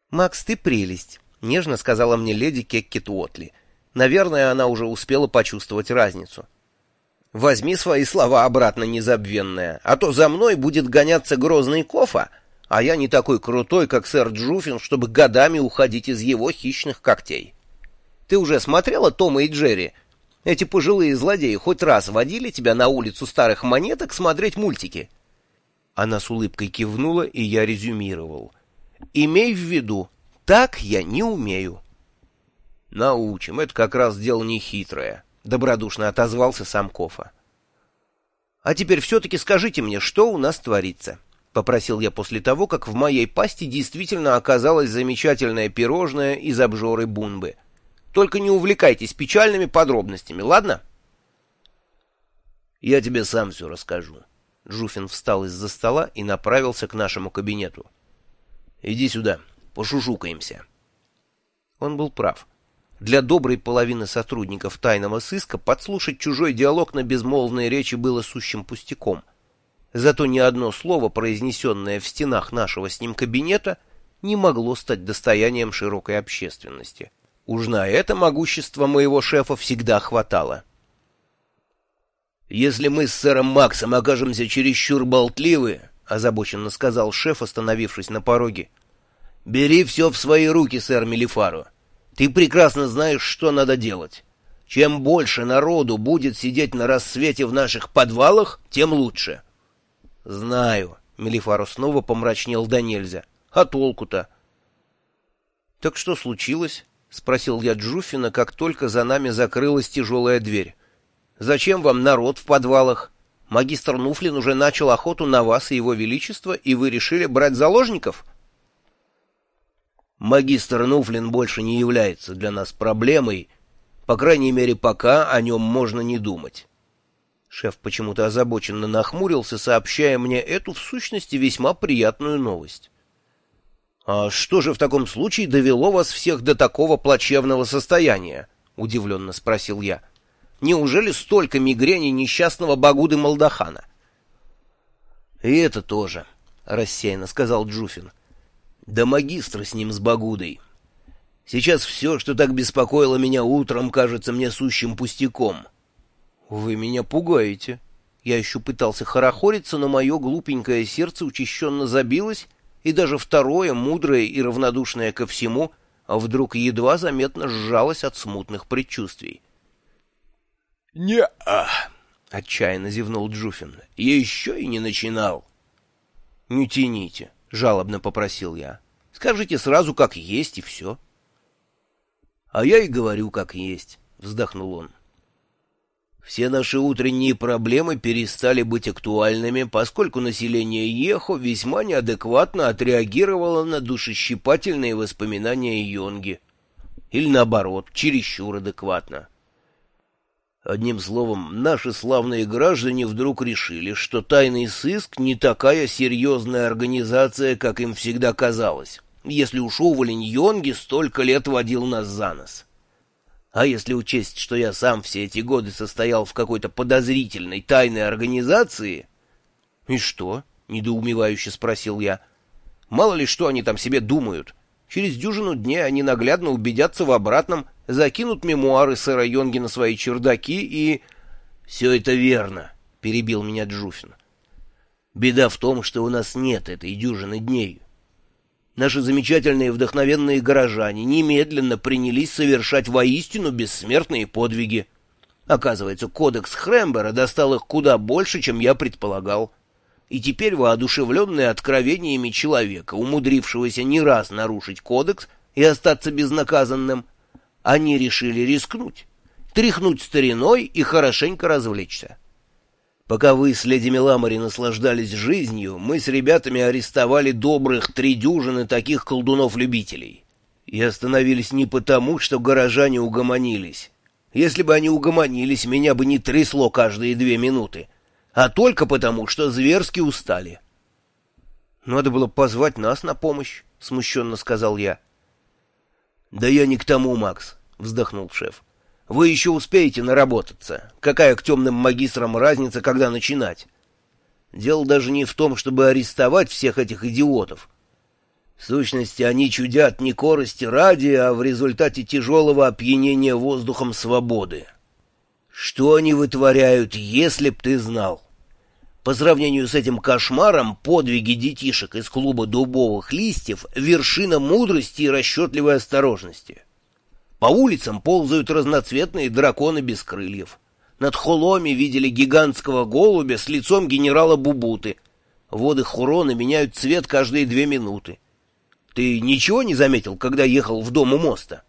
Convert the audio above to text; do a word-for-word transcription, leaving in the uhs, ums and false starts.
«Макс, ты прелесть», — нежно сказала мне леди Кеккет Уотли. Наверное, она уже успела почувствовать разницу. «Возьми свои слова обратно, незабвенная, а то за мной будет гоняться грозный Кофа, а я не такой крутой, как сэр Джуффин, чтобы годами уходить из его хищных когтей. Ты уже смотрела Тома и Джерри? Эти пожилые злодеи хоть раз водили тебя на улицу старых монеток смотреть мультики?» Она с улыбкой кивнула, и я резюмировал. «Имей в виду, так я не умею». «Научим, это как раз дело нехитрое», — добродушно отозвался сам Кофа. «А теперь все-таки скажите мне, что у нас творится?» — попросил я после того, как в моей пасти действительно оказалось замечательное пирожное из обжоры Бунбы. «Только не увлекайтесь печальными подробностями, ладно?» «Я тебе сам все расскажу». Джуффин встал из-за стола и направился к нашему кабинету. «Иди сюда, пошушукаемся». Он был прав. Для доброй половины сотрудников тайного сыска подслушать чужой диалог на безмолвной речи было сущим пустяком. Зато ни одно слово, произнесенное в стенах нашего с ним кабинета, не могло стать достоянием широкой общественности. Уж на это могущество моего шефа всегда хватало. «Если мы с сэром Максом окажемся чересчур болтливы, — озабоченно сказал шеф, остановившись на пороге, — бери все в свои руки, сэр Мелифаро. Ты прекрасно знаешь, что надо делать. Чем больше народу будет сидеть на рассвете в наших подвалах, тем лучше». «Знаю», — Мелифаро снова помрачнел до нельзя. «А толку-то?» «Так что случилось?» — спросил я Джуффина, как только за нами закрылась тяжелая дверь. «Зачем вам народ в подвалах? Магистр Нуфлин уже начал охоту на вас и его величество, и вы решили брать заложников?» «Магистр Нуфлин больше не является для нас проблемой, по крайней мере, пока о нем можно не думать». Шеф почему-то озабоченно нахмурился, сообщая мне эту, в сущности, весьма приятную новость. «А что же в таком случае довело вас всех до такого плачевного состояния?» — удивленно спросил я. «Неужели столько мигрени несчастного Багуды Малдахана?» «И это тоже», — рассеянно сказал Джуффин. «Да магистра с ним, с Багудой. Сейчас все, что так беспокоило меня утром, кажется мне сущим пустяком». «Вы меня пугаете». Я еще пытался хорохориться, но мое глупенькое сердце учащенно забилось, и даже второе, мудрое и равнодушное ко всему, а вдруг едва заметно сжалось от смутных предчувствий. «Не-а!» — отчаянно зевнул Джуффин. «Я еще и не начинал». «Не тяните», — жалобно попросил я. «Скажите сразу, как есть, и все». «А я и говорю, как есть», — вздохнул он. «Все наши утренние проблемы перестали быть актуальными, поскольку население Ехо весьма неадекватно отреагировало на душещипательные воспоминания Йонги. Или наоборот, чересчур адекватно. Одним словом, наши славные граждане вдруг решили, что тайный сыск не такая серьезная организация, как им всегда казалось, если уж уволень Йонги столько лет водил нас за нос. А если учесть, что я сам все эти годы состоял в какой-то подозрительной тайной организации...» «И что?» — недоумевающе спросил я. «Мало ли что они там себе думают. Через дюжину дней они наглядно убедятся в обратном, закинут мемуары сэра Йонги на свои чердаки и...» «Все это верно», — перебил меня Джуффин. «Беда в том, что у нас нет этой дюжины дней. Наши замечательные вдохновенные горожане немедленно принялись совершать воистину бессмертные подвиги. Оказывается, кодекс Хрембера достал их куда больше, чем я предполагал. И теперь, воодушевленные откровениями человека, умудрившегося не раз нарушить кодекс и остаться безнаказанным, они решили рискнуть, тряхнуть стариной и хорошенько развлечься. Пока вы с леди Меламори наслаждались жизнью, мы с ребятами арестовали добрых три дюжины таких колдунов-любителей. И остановились не потому, что горожане угомонились. Если бы они угомонились, меня бы не трясло каждые две минуты, а только потому, что зверски устали». «Надо было позвать нас на помощь», — смущенно сказал я. «Да я не к тому, Макс», — вздохнул шеф. «Вы еще успеете наработаться. Какая к темным магистрам разница, когда начинать? Дело даже не в том, чтобы арестовать всех этих идиотов. В сущности, они чудят не корости ради, а в результате тяжелого опьянения воздухом свободы. Что они вытворяют, если б ты знал? По сравнению с этим кошмаром, подвиги детишек из клуба дубовых листьев — вершина мудрости и расчетливой осторожности. По улицам ползают разноцветные драконы без крыльев. Над Холоми видели гигантского голубя с лицом генерала Бубуты. Воды Хурона меняют цвет каждые две минуты. Ты ничего не заметил, когда ехал в дом у моста?